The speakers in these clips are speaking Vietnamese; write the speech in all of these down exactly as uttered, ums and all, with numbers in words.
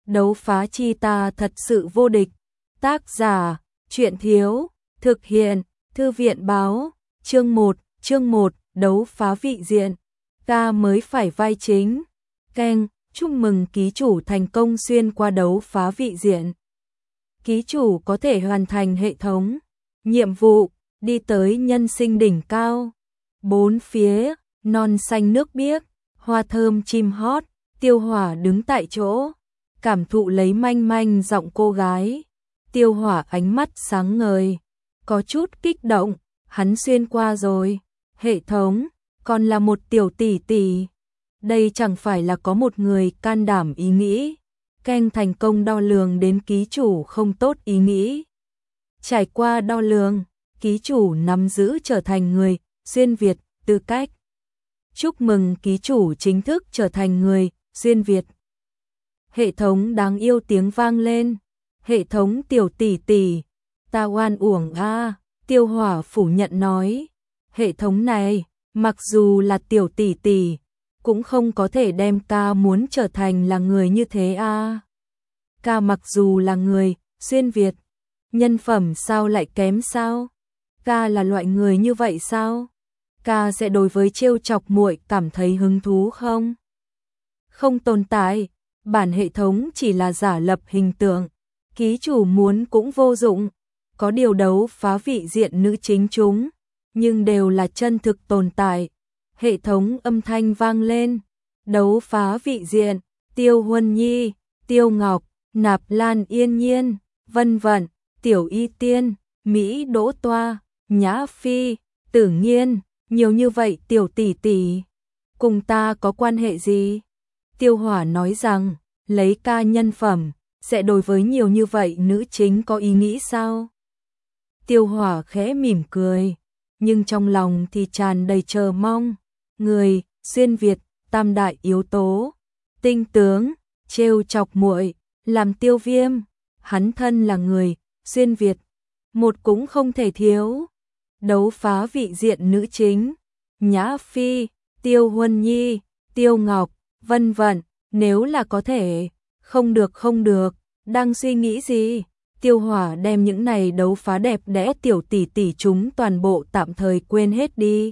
Đấu phá chi ta thật sự vô địch. Tác giả, truyện thiếu, thực hiện, thư viện báo, chương một, chương một, đấu phá vị diện. Ta mới phải vai chính. Keng, chúc mừng ký chủ thành công xuyên qua đấu phá vị diện. Ký chủ có thể hoàn thành hệ thống nhiệm vụ, đi tới nhân sinh đỉnh cao. Bốn phía, non xanh nước biếc, hoa thơm chim hót, Tiêu Hỏa đứng tại chỗ, cảm thụ lấy manh manh giọng cô gái. Tiêu Hỏa ánh mắt sáng ngời, có chút kích động, hắn xuyên qua rồi. Hệ thống, còn là một tiểu tỷ tỷ. Đây chẳng phải là có một người can đảm ý nghĩ. Keng thành công đo lường đến ký chủ không tốt ý nghĩ. Trải qua đo lường, ký chủ nắm giữ trở thành người xuyên Việt tư cách. Chúc mừng ký chủ chính thức trở thành người xuyên Việt. Hệ thống đáng yêu tiếng vang lên. Hệ thống tiểu tỷ tỷ, ta oan uổng a. Tiêu Hỏa phủ nhận nói. Hệ thống này, mặc dù là tiểu tỷ tỷ, cũng không có thể đem ca muốn trở thành là người như thế a. Ca mặc dù là người xuyên Việt, nhân phẩm sao lại kém sao? Ca là loại người như vậy sao? Ca sẽ đối với trêu chọc muội cảm thấy hứng thú không? Không tồn tại, bản hệ thống chỉ là giả lập hình tượng, ký chủ muốn cũng vô dụng. Có điều đấu phá vị diện nữ chính chúng, nhưng đều là chân thực tồn tại. Hệ thống âm thanh vang lên. Đấu phá vị diện, Tiêu Huân Nhi, Tiêu Ngọc, Nạp Lan Yên Nhiên, Vân Vận, Tiểu Y Tiên, Mỹ Đỗ Toa, Nhã Phi, Tử Nghiên, nhiều như vậy tiểu tỷ tỷ, cùng ta có quan hệ gì? Tiêu Hỏa nói rằng, lấy ca nhân phẩm, sẽ đối với nhiều như vậy nữ chính có ý nghĩ sao? Tiêu Hỏa khẽ mỉm cười, nhưng trong lòng thì tràn đầy chờ mong. Người xuyên Việt, tam đại yếu tố, tinh tướng, trêu chọc muội, làm Tiêu Viêm, hắn thân là người xuyên Việt, một cũng không thể thiếu. Đấu phá vị diện nữ chính, Nhã Phi, Tiêu Huân Nhi, Tiêu Ngọc, Vân Vận, nếu là có thể, không được không được, đang suy nghĩ gì? Tiêu Hỏa đem những này đấu phá đẹp đẽ tiểu tỷ tỷ chúng toàn bộ tạm thời quên hết đi.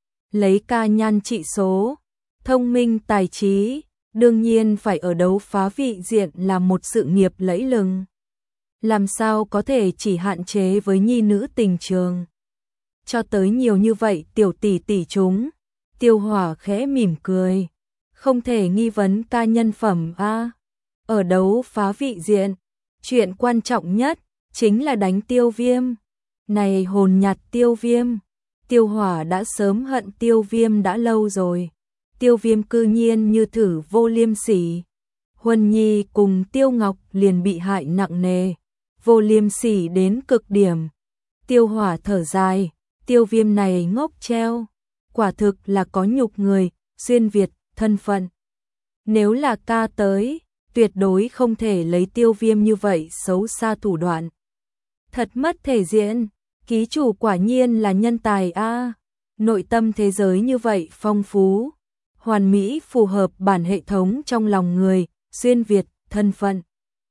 Lấy ca nhan trị số, thông minh tài trí, đương nhiên phải ở đấu phá vị diện là một sự nghiệp lẫy lừng. Làm sao có thể chỉ hạn chế với nhi nữ tình trường? Cho tới nhiều như vậy tiểu tỷ tỷ chúng. Tiêu Hỏa khẽ mỉm cười. Không thể nghi vấn ca nhân phẩm a. Ở đấu phá vị diện, chuyện quan trọng nhất chính là đánh Tiêu Viêm. Này hồn nhạt Tiêu Viêm. Tiêu Hỏa đã sớm hận Tiêu Viêm đã lâu rồi. Tiêu Viêm cư nhiên như thử vô liêm sỉ. Huân Nhi cùng Tiêu Ngọc liền bị hại nặng nề, vô liêm sỉ đến cực điểm. Tiêu Hỏa thở dài, Tiêu Viêm này ngốc treo, quả thực là có nhục người xuyên Việt thân phận. Nếu là ca tới, tuyệt đối không thể lấy Tiêu Viêm như vậy xấu xa thủ đoạn. Thật mất thể diện, ký chủ quả nhiên là nhân tài a. Nội tâm thế giới như vậy phong phú, hoàn mỹ phù hợp bản hệ thống trong lòng người xuyên Việt thân phận.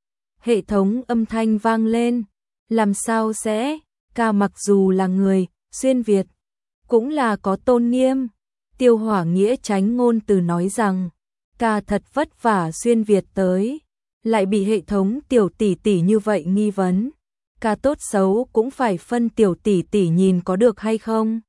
Hệ thống âm thanh vang lên, làm sao sẽ, ca mặc dù là người xuyên Việt, cũng là có tôn nghiêm. Tiêu Hỏa nghĩa tránh ngôn từ nói rằng, ca thật vất vả xuyên Việt tới, lại bị hệ thống tiểu tỷ tỷ như vậy nghi vấn. Ca tốt xấu cũng phải phân tiểu tỷ tỷ nhìn có được hay không?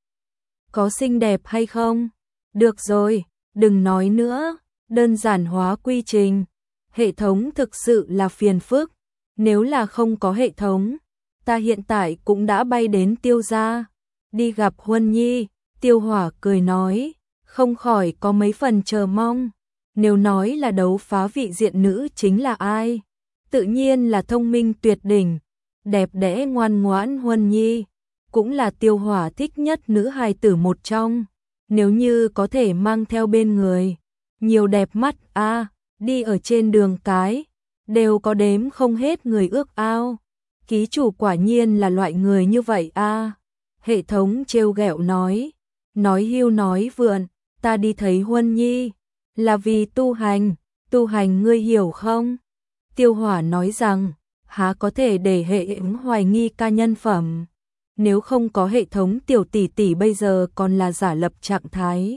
Có xinh đẹp hay không? Được rồi, đừng nói nữa, đơn giản hóa quy trình. Hệ thống thực sự là phiền phức, nếu là không có hệ thống, ta hiện tại cũng đã bay đến Tiêu gia, đi gặp Huân Nhi. Tiêu Hỏa cười nói, không khỏi có mấy phần chờ mong. Nếu nói là đấu phá vị diện nữ chính là ai? Tự nhiên là thông minh tuyệt đỉnh, đẹp đẽ ngoan ngoãn Huân Nhi, cũng là Tiêu Hỏa thích nhất nữ hài tử một trong. Nếu như có thể mang theo bên người, nhiều đẹp mắt a, đi ở trên đường cái, đều có đếm không hết người ước ao. Ký chủ quả nhiên là loại người như vậy a. Hệ thống trêu ghẹo nói, nói hưu nói vượn, ta đi thấy Huân Nhi, là vì tu hành, tu hành ngươi hiểu không? Tiêu Hỏa nói rằng, há có thể để hệ ứng hoài nghi ca nhân phẩm. Nếu không có hệ thống tiểu tỷ tỷ bây giờ còn là giả lập trạng thái.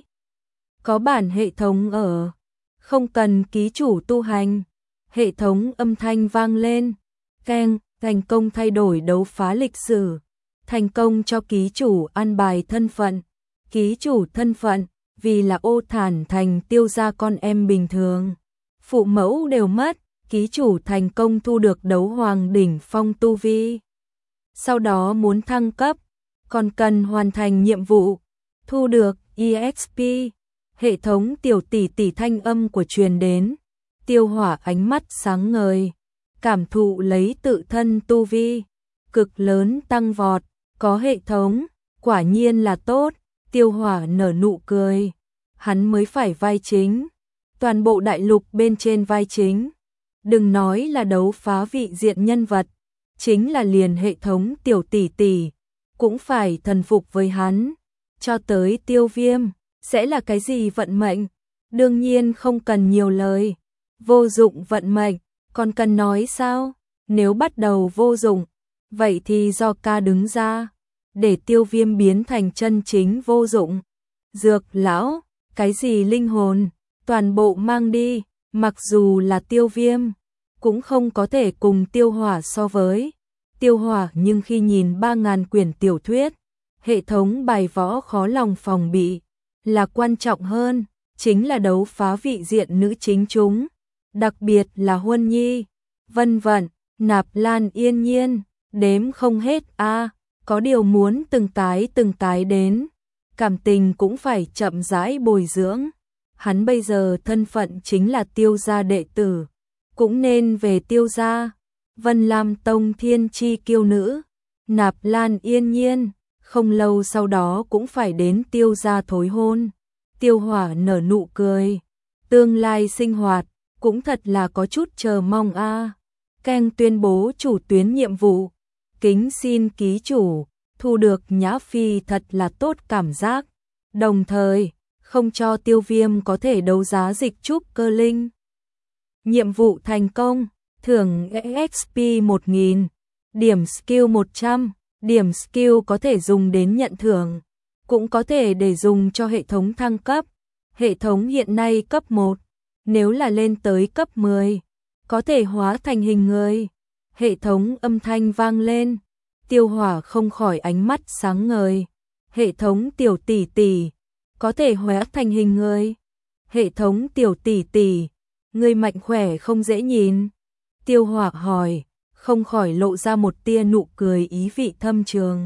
Có bản hệ thống ở, không cần ký chủ tu hành. Hệ thống âm thanh vang lên, keng, thành công thay đổi đấu phá lịch sử, thành công cho ký chủ an bài thân phận. Ký chủ thân phận, vì là Ô Thản Thành Tiêu gia con em bình thường. Phụ mẫu đều mất, ký chủ thành công thu được đấu hoàng đỉnh phong tu vi. Sau đó muốn thăng cấp, còn cần hoàn thành nhiệm vụ, thu được e ích pê. Hệ thống tiểu tỷ tỷ thanh âm của truyền đến. Tiêu Hỏa ánh mắt sáng ngời, cảm thụ lấy tự thân tu vi, cực lớn tăng vọt, có hệ thống, quả nhiên là tốt. Tiêu Hỏa nở nụ cười, hắn mới phải vai chính, toàn bộ đại lục bên trên vai chính. Đừng nói là đấu phá vị diện nhân vật, chính là liền hệ thống tiểu tỷ tỷ, cũng phải thần phục với hắn. Cho tới Tiêu Viêm, sẽ là cái gì vận mệnh? Đương nhiên không cần nhiều lời, vô dụng vận mệnh, còn cần nói sao? Nếu bắt đầu vô dụng, vậy thì do ca đứng ra, để Tiêu Viêm biến thành chân chính vô dụng. Dược lão, cái gì linh hồn, toàn bộ mang đi, mặc dù là Tiêu Viêm, cũng không có thể cùng Tiêu Hỏa so với. Tiêu Hỏa nhưng khi nhìn ba ngàn quyển tiểu thuyết, hệ thống bài võ khó lòng phòng bị, là quan trọng hơn, chính là đấu phá vị diện nữ chính chúng, đặc biệt là Huân Nhi, Vân Vận, Nạp Lan Yên Nhiên, đếm không hết a. À, có điều muốn từng cái từng cái đến, cảm tình cũng phải chậm rãi bồi dưỡng. Hắn bây giờ thân phận chính là Tiêu gia đệ tử, cũng nên về Tiêu gia. Vân Lam Tông thiên chi kiêu nữ, Nạp Lan Yên Nhiên, không lâu sau đó cũng phải đến Tiêu gia thối hôn. Tiêu Hỏa nở nụ cười, tương lai sinh hoạt, cũng thật là có chút chờ mong a. À. Keng tuyên bố chủ tuyến nhiệm vụ, kính xin ký chủ, thu được Nhã Phi thật là tốt cảm giác, đồng thời, không cho Tiêu Viêm có thể đấu giá dịch trúc cơ linh. Nhiệm vụ thành công, thưởng e ích pê một nghìn, điểm skill một trăm, điểm skill có thể dùng đến nhận thưởng, cũng có thể để dùng cho hệ thống thăng cấp. Hệ thống hiện nay cấp một, nếu là lên tới cấp mười, có thể hóa thành hình người. Hệ thống âm thanh vang lên, Tiêu Hỏa không khỏi ánh mắt sáng ngời. Hệ thống tiểu tỷ tỷ, có thể hóa thành hình người. Hệ thống tiểu tỷ tỷ, người mạnh khỏe không dễ nhìn. Tiêu Hỏa hỏi, không khỏi lộ ra một tia nụ cười ý vị thâm trường.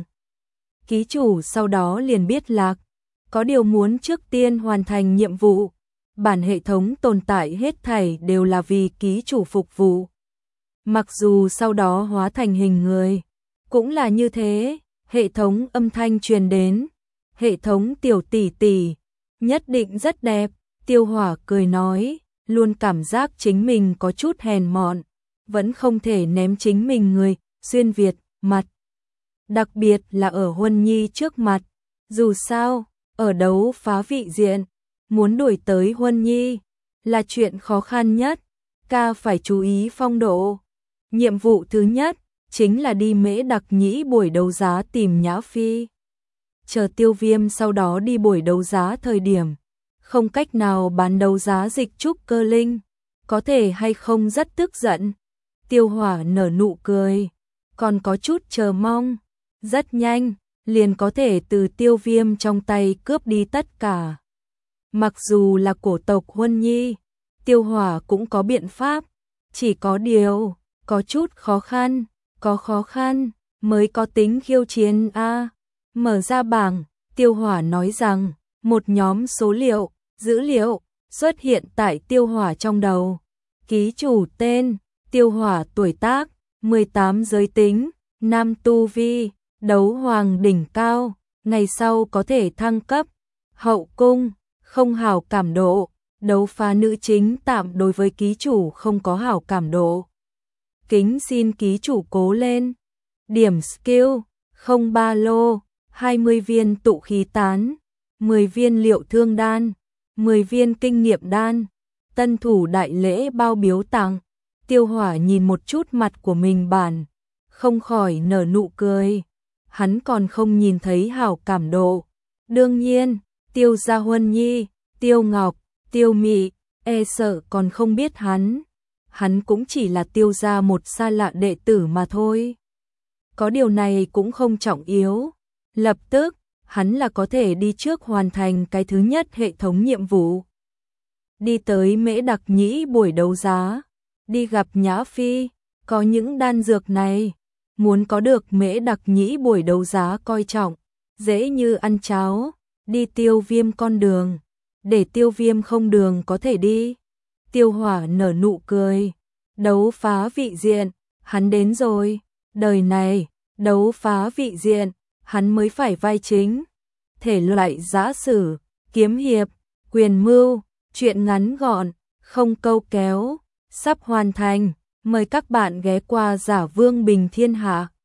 Ký chủ sau đó liền biết lạc, có điều muốn trước tiên hoàn thành nhiệm vụ. Bản hệ thống tồn tại hết thảy đều là vì ký chủ phục vụ. Mặc dù sau đó hóa thành hình người, cũng là như thế. Hệ thống âm thanh truyền đến, hệ thống tiểu tỷ tỷ, nhất định rất đẹp. Tiêu Hỏa cười nói, luôn cảm giác chính mình có chút hèn mọn, vẫn không thể ném chính mình người xuyên Việt mặt. Đặc biệt là ở Huân Nhi trước mặt, dù sao, ở đấu phá vị diện, muốn đuổi tới Huân Nhi là chuyện khó khăn nhất, ca phải chú ý phong độ. Nhiệm vụ thứ nhất chính là đi Mễ Đặc Nhĩ buổi đấu giá tìm Nhã Phi. Chờ Tiêu Viêm sau đó đi buổi đấu giá thời điểm, không cách nào bán đấu giá dịch trúc cơ linh, có thể hay không rất tức giận. Tiêu Hỏa nở nụ cười, còn có chút chờ mong, rất nhanh, liền có thể từ Tiêu Viêm trong tay cướp đi tất cả. Mặc dù là cổ tộc Huân Nhi, Tiêu Hỏa cũng có biện pháp, chỉ có điều, có chút khó khăn, có khó khăn, mới có tính khiêu chiến a. À, mở ra bảng, Tiêu Hỏa nói rằng, một nhóm số liệu, dữ liệu, xuất hiện tại Tiêu Hỏa trong đầu. Ký chủ tên, Tiêu Hỏa tuổi tác, mười tám giới tính, nam tu vi, đấu hoàng đỉnh cao, ngày sau có thể thăng cấp. Hậu cung, không hảo cảm độ, đấu phá nữ chính tạm đối với ký chủ không có hảo cảm độ. Kính xin ký chủ cố lên. Điểm skill, không ba lô, hai mươi viên tụ khí tán, mười viên liệu thương đan, mười viên kinh nghiệm đan, tân thủ đại lễ bao biếu tặng. Tiêu Hỏa nhìn một chút mặt của mình bản, không khỏi nở nụ cười. Hắn còn không nhìn thấy hảo cảm độ. Đương nhiên, Tiêu Gia Huân Nhi, Tiêu Ngọc, Tiêu Mị, e sợ còn không biết hắn. Hắn cũng chỉ là Tiêu gia một xa lạ đệ tử mà thôi. Có điều này cũng không trọng yếu. Lập tức, hắn là có thể đi trước hoàn thành cái thứ nhất hệ thống nhiệm vụ. Đi tới Mễ Đặc Nhĩ buổi đấu giá, đi gặp Nhã Phi, có những đan dược này, muốn có được Mễ Đặc Nhĩ buổi đấu giá coi trọng, dễ như ăn cháo, đi Tiêu Viêm con đường, để Tiêu Viêm không đường có thể đi. Tiêu Hỏa nở nụ cười, đấu phá vị diện, hắn đến rồi, đời này, đấu phá vị diện, hắn mới phải vai chính. Thể loại giã sử, kiếm hiệp, quyền mưu, truyện ngắn gọn, không câu kéo, sắp hoàn thành, mời các bạn ghé qua Giả Vương Bình Thiên Hạ.